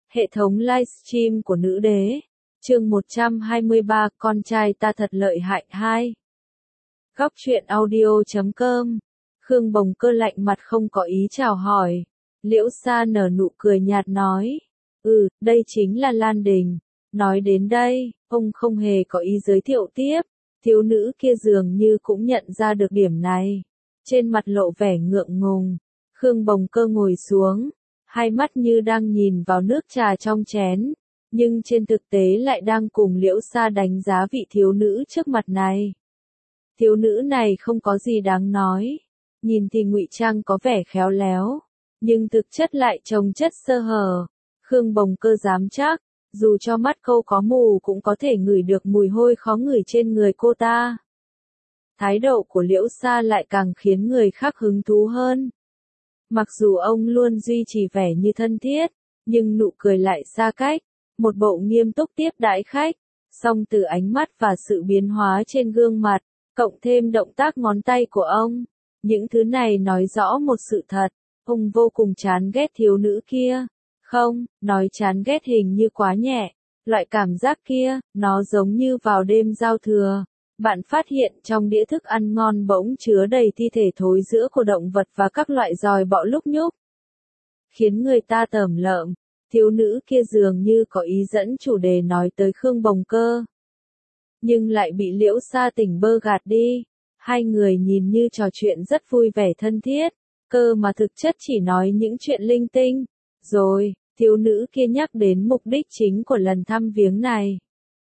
Hệ thống livestream của nữ đế. Chương 123, con trai ta thật lợi hại 2. Góc truyện audio.com. Khương Bồng Cơ lạnh mặt không có ý chào hỏi. Liễu Sa nở nụ cười nhạt nói. Đây chính là Lan Đình. Nói đến đây, ông không hề có ý giới thiệu tiếp. Thiếu nữ kia dường như cũng nhận ra được điểm này. Trên mặt lộ vẻ ngượng ngùng. Khương Bồng Cơ ngồi xuống. Hai mắt như đang nhìn vào nước trà trong chén. Nhưng trên thực tế lại đang cùng Liễu Sa đánh giá vị thiếu nữ trước mặt này. Thiếu nữ này không có gì đáng nói. Nhìn thì ngụy trang có vẻ khéo léo. Nhưng thực chất lại trồng chất sơ hở. Khương Bồng Cơ dám chắc. Dù cho mắt câu có mù cũng có thể ngửi được mùi hôi khó ngửi trên người cô ta. Thái độ của Liễu Sa lại càng khiến người khác hứng thú hơn. Mặc dù ông luôn duy trì vẻ như thân thiết, nhưng nụ cười lại xa cách, một bộ nghiêm túc tiếp đãi khách, song từ ánh mắt và sự biến hóa trên gương mặt, cộng thêm động tác ngón tay của ông, những thứ này nói rõ một sự thật, ông vô cùng chán ghét thiếu nữ kia. Không, nói chán ghét hình như quá nhẹ, loại cảm giác kia, nó giống như vào đêm giao thừa. Bạn phát hiện trong đĩa thức ăn ngon bỗng chứa đầy thi thể thối rữa của động vật và các loại giòi bọ lúc nhúc. Khiến người ta tởm lợm, thiếu nữ kia dường như có ý dẫn chủ đề nói tới Khương Bồng Cơ. Nhưng lại bị Liễu Sa tỉnh bơ gạt đi. Hai người nhìn như trò chuyện rất vui vẻ thân thiết, cơ mà thực chất chỉ nói những chuyện linh tinh. Rồi, thiếu nữ kia nhắc đến mục đích chính của lần thăm viếng này.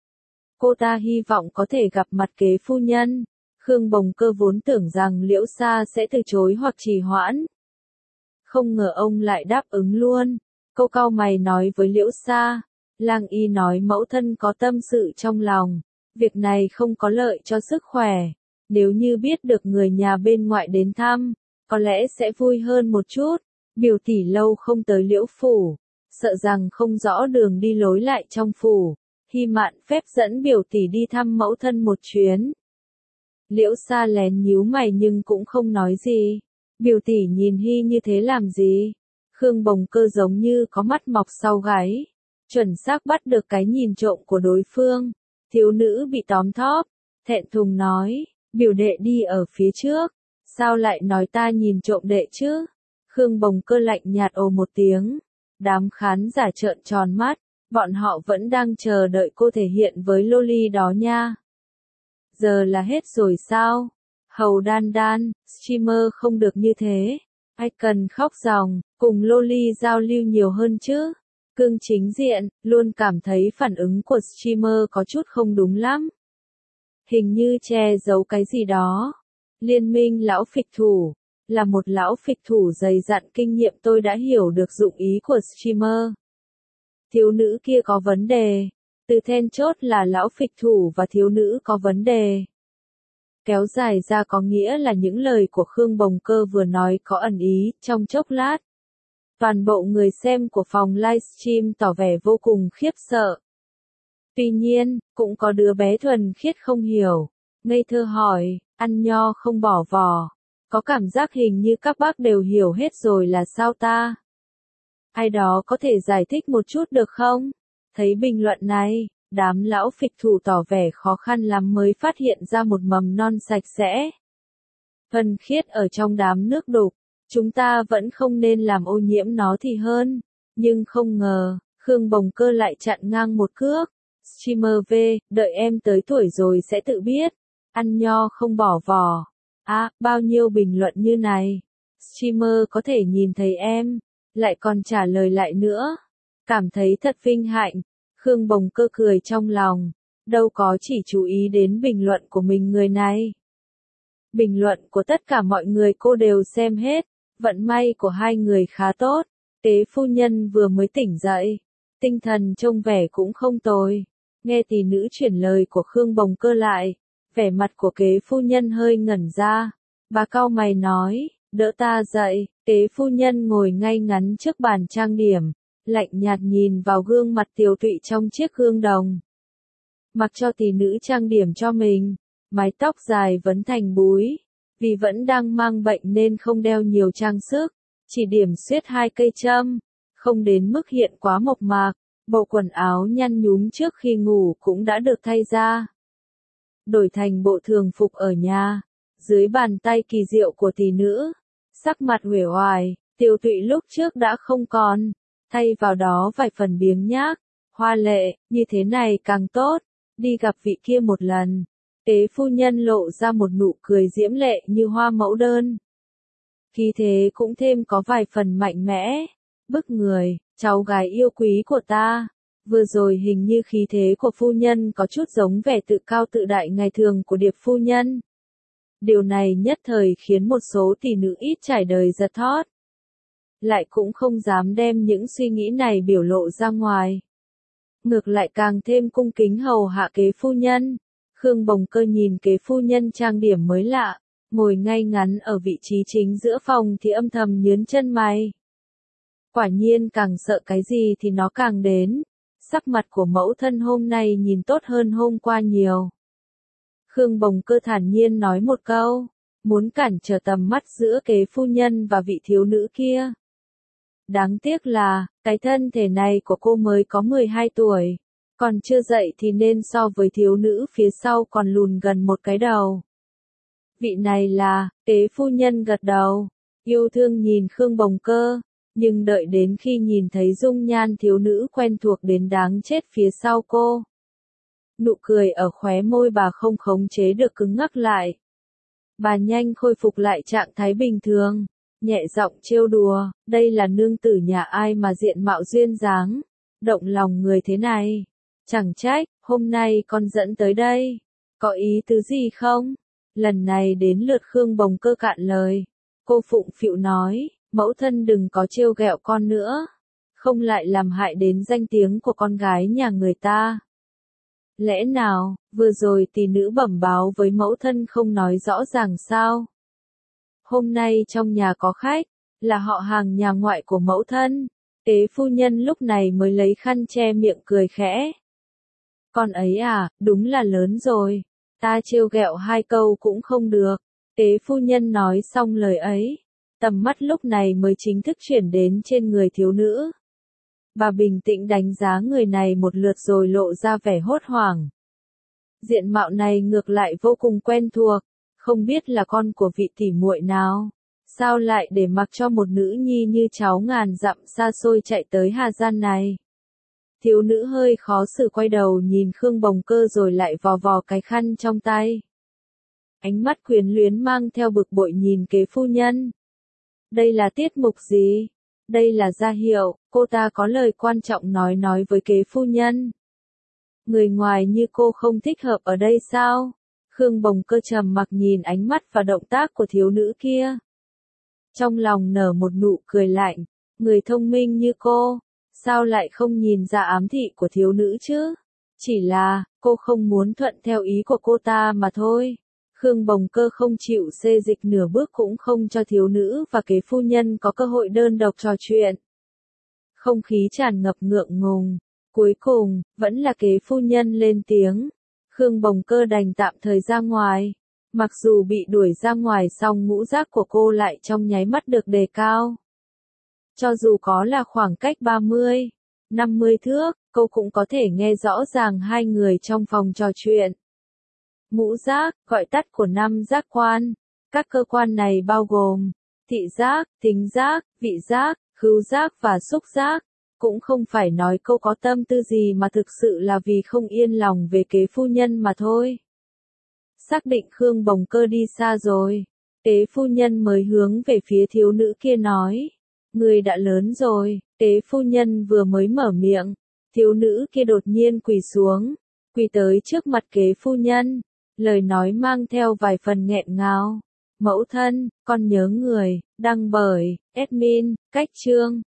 Cô ta hy vọng có thể gặp mặt kế phu nhân. Khương Bồng Cơ vốn tưởng rằng Liễu Sa sẽ từ chối hoặc trì hoãn. Không ngờ ông lại đáp ứng luôn. Câu cau mày nói với Liễu Sa. Lang y nói mẫu thân có tâm sự trong lòng. Việc này không có lợi cho sức khỏe. Nếu như biết được người nhà bên ngoại đến thăm, có lẽ sẽ vui hơn một chút. Biểu tỷ lâu không tới Liễu phủ. Sợ rằng không rõ đường đi lối lại trong phủ. Hy mạn phép dẫn biểu tỷ đi thăm mẫu thân một chuyến. Liễu Sa lén nhíu mày nhưng cũng không nói gì. Biểu tỷ nhìn Hy như thế làm gì? Khương Bồng Cơ giống như có mắt mọc sau gáy. Chuẩn xác bắt được cái nhìn trộm của đối phương. Thiếu nữ bị tóm thóp. Thẹn thùng nói, biểu đệ đi ở phía trước. Sao lại nói ta nhìn trộm đệ chứ? Khương Bồng Cơ lạnh nhạt ồ một tiếng. Đám khán giả trợn tròn mắt. Bọn họ vẫn đang chờ đợi cô thể hiện với Loli đó nha. Giờ là hết rồi sao? Hầu Đan Đan, streamer không được như thế. Ai cần khóc ròng, cùng Loli giao lưu nhiều hơn chứ. Cương chính diện, luôn cảm thấy phản ứng của streamer có chút không đúng lắm. Hình như che giấu cái gì đó. Liên minh lão phịch thủ. Là một lão phịch thủ dày dặn kinh nghiệm tôi đã hiểu được dụng ý của streamer. Thiếu nữ kia có vấn đề. Từ then chốt là lão phịch thủ và thiếu nữ có vấn đề. Kéo dài ra có nghĩa là những lời của Khương Bồng Cơ vừa nói có ẩn ý. Trong chốc lát, toàn bộ người xem của phòng livestream tỏ vẻ vô cùng khiếp sợ. Tuy nhiên, cũng có đứa bé thuần khiết không hiểu. Ngây thơ hỏi, ăn nho không bỏ vỏ. Có cảm giác hình như các bác đều hiểu hết rồi là sao ta? Ai đó có thể giải thích một chút được không? Thấy bình luận này, đám lão phịch thủ tỏ vẻ khó khăn lắm mới phát hiện ra một mầm non sạch sẽ. Thuần khiết ở trong đám nước đục, chúng ta vẫn không nên làm ô nhiễm nó thì hơn. Nhưng không ngờ, Khương Bồng Cơ lại chặn ngang một cước. Streamer V, đợi em tới tuổi rồi sẽ tự biết. Ăn nho không bỏ vỏ. Bao nhiêu bình luận như này. Streamer có thể nhìn thấy em. Lại còn trả lời lại nữa. Cảm thấy thật vinh hạnh. Khương Bồng Cơ cười trong lòng. Đâu có chỉ chú ý đến bình luận của mình người này. Bình luận của tất cả mọi người cô đều xem hết. Vận may của hai người khá tốt. Tế phu nhân vừa mới tỉnh dậy. Tinh thần trông vẻ cũng không tồi. Nghe tỷ nữ chuyển lời của Khương Bồng Cơ lại. Vẻ mặt của kế phu nhân hơi ngẩn ra. Bà cau mày nói, đỡ ta dậy. Kế phu nhân ngồi ngay ngắn trước bàn trang điểm, lạnh nhạt nhìn vào gương mặt tiều tụy trong chiếc gương đồng. Mặc cho tỷ nữ trang điểm cho mình, mái tóc dài vấn thành búi, vì vẫn đang mang bệnh nên không đeo nhiều trang sức, chỉ điểm xuyết 2 cây châm. không đến mức hiện quá mộc mạc, bộ quần áo nhăn nhúm trước khi ngủ cũng đã được thay ra. Đổi thành bộ thường phục ở nhà, dưới bàn tay kỳ diệu của tỷ nữ, sắc mặt uể oải, tiêu tụy lúc trước đã không còn, thay vào đó vài phần biếng nhác, hoa lệ, như thế này càng tốt, đi gặp vị kia một lần. Tế phu nhân lộ ra một nụ cười diễm lệ như hoa mẫu đơn. Khí thế cũng thêm có vài phần mạnh mẽ, bức người, cháu gái yêu quý của ta. Vừa rồi hình như khí thế của phu nhân có chút giống vẻ tự cao tự đại ngày thường của Điệp phu nhân. Điều này nhất thời khiến một số tỷ nữ ít trải đời giật thót. Lại cũng không dám đem những suy nghĩ này biểu lộ ra ngoài. Ngược lại càng thêm cung kính hầu hạ kế phu nhân. Khương Bồng Cơ nhìn kế phu nhân trang điểm mới lạ, ngồi ngay ngắn ở vị trí chính giữa phòng thì âm thầm nhướng chân mày. Quả nhiên càng sợ cái gì thì nó càng đến. Sắc mặt của mẫu thân hôm nay nhìn tốt hơn hôm qua nhiều. Khương Bồng Cơ thản nhiên nói một câu, muốn cản trở tầm mắt giữa kế phu nhân và vị thiếu nữ kia. Đáng tiếc là, cái thân thể này của cô mới có 12 tuổi, còn chưa dậy thì nên so với thiếu nữ phía sau còn lùn gần một cái đầu. Vị này là, kế phu nhân gật đầu, yêu thương nhìn Khương Bồng Cơ, nhưng đợi đến khi nhìn thấy dung nhan thiếu nữ quen thuộc đến đáng chết phía sau cô. Nụ cười ở khóe môi bà không khống chế được cứng ngắc lại. Bà nhanh khôi phục lại trạng thái bình thường, nhẹ giọng trêu đùa, đây là nương tử nhà ai mà diện mạo duyên dáng, động lòng người thế này. Chẳng trách, hôm nay con dẫn tới đây, có ý tứ gì không? Lần này đến lượt Khương Bồng Cơ cạn lời, cô phụng phịu nói, mẫu thân đừng có trêu ghẹo con nữa, không lại làm hại đến danh tiếng của con gái nhà người ta. Lẽ nào, vừa rồi tỷ nữ bẩm báo với mẫu thân không nói rõ ràng sao? Hôm nay trong nhà có khách, là họ hàng nhà ngoại của mẫu thân. Tế phu nhân lúc này mới lấy khăn che miệng cười khẽ. Con ấy à, đúng là lớn rồi. Ta trêu ghẹo hai câu cũng không được. Tế phu nhân nói xong lời ấy, tầm mắt lúc này mới chính thức chuyển đến trên người thiếu nữ. Bà bình tĩnh đánh giá người này một lượt rồi lộ ra vẻ hốt hoảng. Diện mạo này ngược lại vô cùng quen thuộc, không biết là con của vị tỷ muội nào. Sao lại để mặc cho một nữ nhi như cháu ngàn dặm xa xôi chạy tới Hà Gian này? Thiếu nữ hơi khó xử quay đầu nhìn Khương Bồng Cơ rồi lại vò vò cái khăn trong tay. Ánh mắt quyến luyến mang theo bực bội nhìn kế phu nhân. Đây là tiết mục gì? Đây là ra hiệu, cô ta có lời quan trọng nói với kế phu nhân. Người ngoài như cô không thích hợp ở đây sao? Khương Bồng Cơ trầm mặc nhìn ánh mắt và động tác của thiếu nữ kia. Trong lòng nở một nụ cười lạnh, người thông minh như cô, sao lại không nhìn ra ám thị của thiếu nữ chứ? Chỉ là, cô không muốn thuận theo ý của cô ta mà thôi. Khương Bồng Cơ không chịu xê dịch nửa bước cũng không cho thiếu nữ và kế phu nhân có cơ hội đơn độc trò chuyện. Không khí tràn ngập ngượng ngùng. Cuối cùng, vẫn là kế phu nhân lên tiếng. Khương Bồng Cơ đành tạm thời ra ngoài. Mặc dù bị đuổi ra ngoài song ngũ giác của cô lại trong nháy mắt được đề cao. Cho dù có là khoảng cách 30, 50 thước, cô cũng có thể nghe rõ ràng hai người trong phòng trò chuyện. Ngũ giác, gọi tắt của 5 giác quan. Các cơ quan này bao gồm thị giác, thính giác, vị giác, khứu giác và xúc giác. Cũng không phải nói cô có tâm tư gì mà thực sự là vì không yên lòng về kế phu nhân mà thôi. Xác định Khương Bồng Cơ đi xa rồi, kế phu nhân mới hướng về phía thiếu nữ kia nói. Người đã lớn rồi, kế phu nhân vừa mới mở miệng, thiếu nữ kia đột nhiên quỳ xuống, quỳ tới trước mặt kế phu nhân, lời nói mang theo vài phần nghẹn ngào. Mẫu thân, con nhớ người, đăng bởi, admin, cách chương.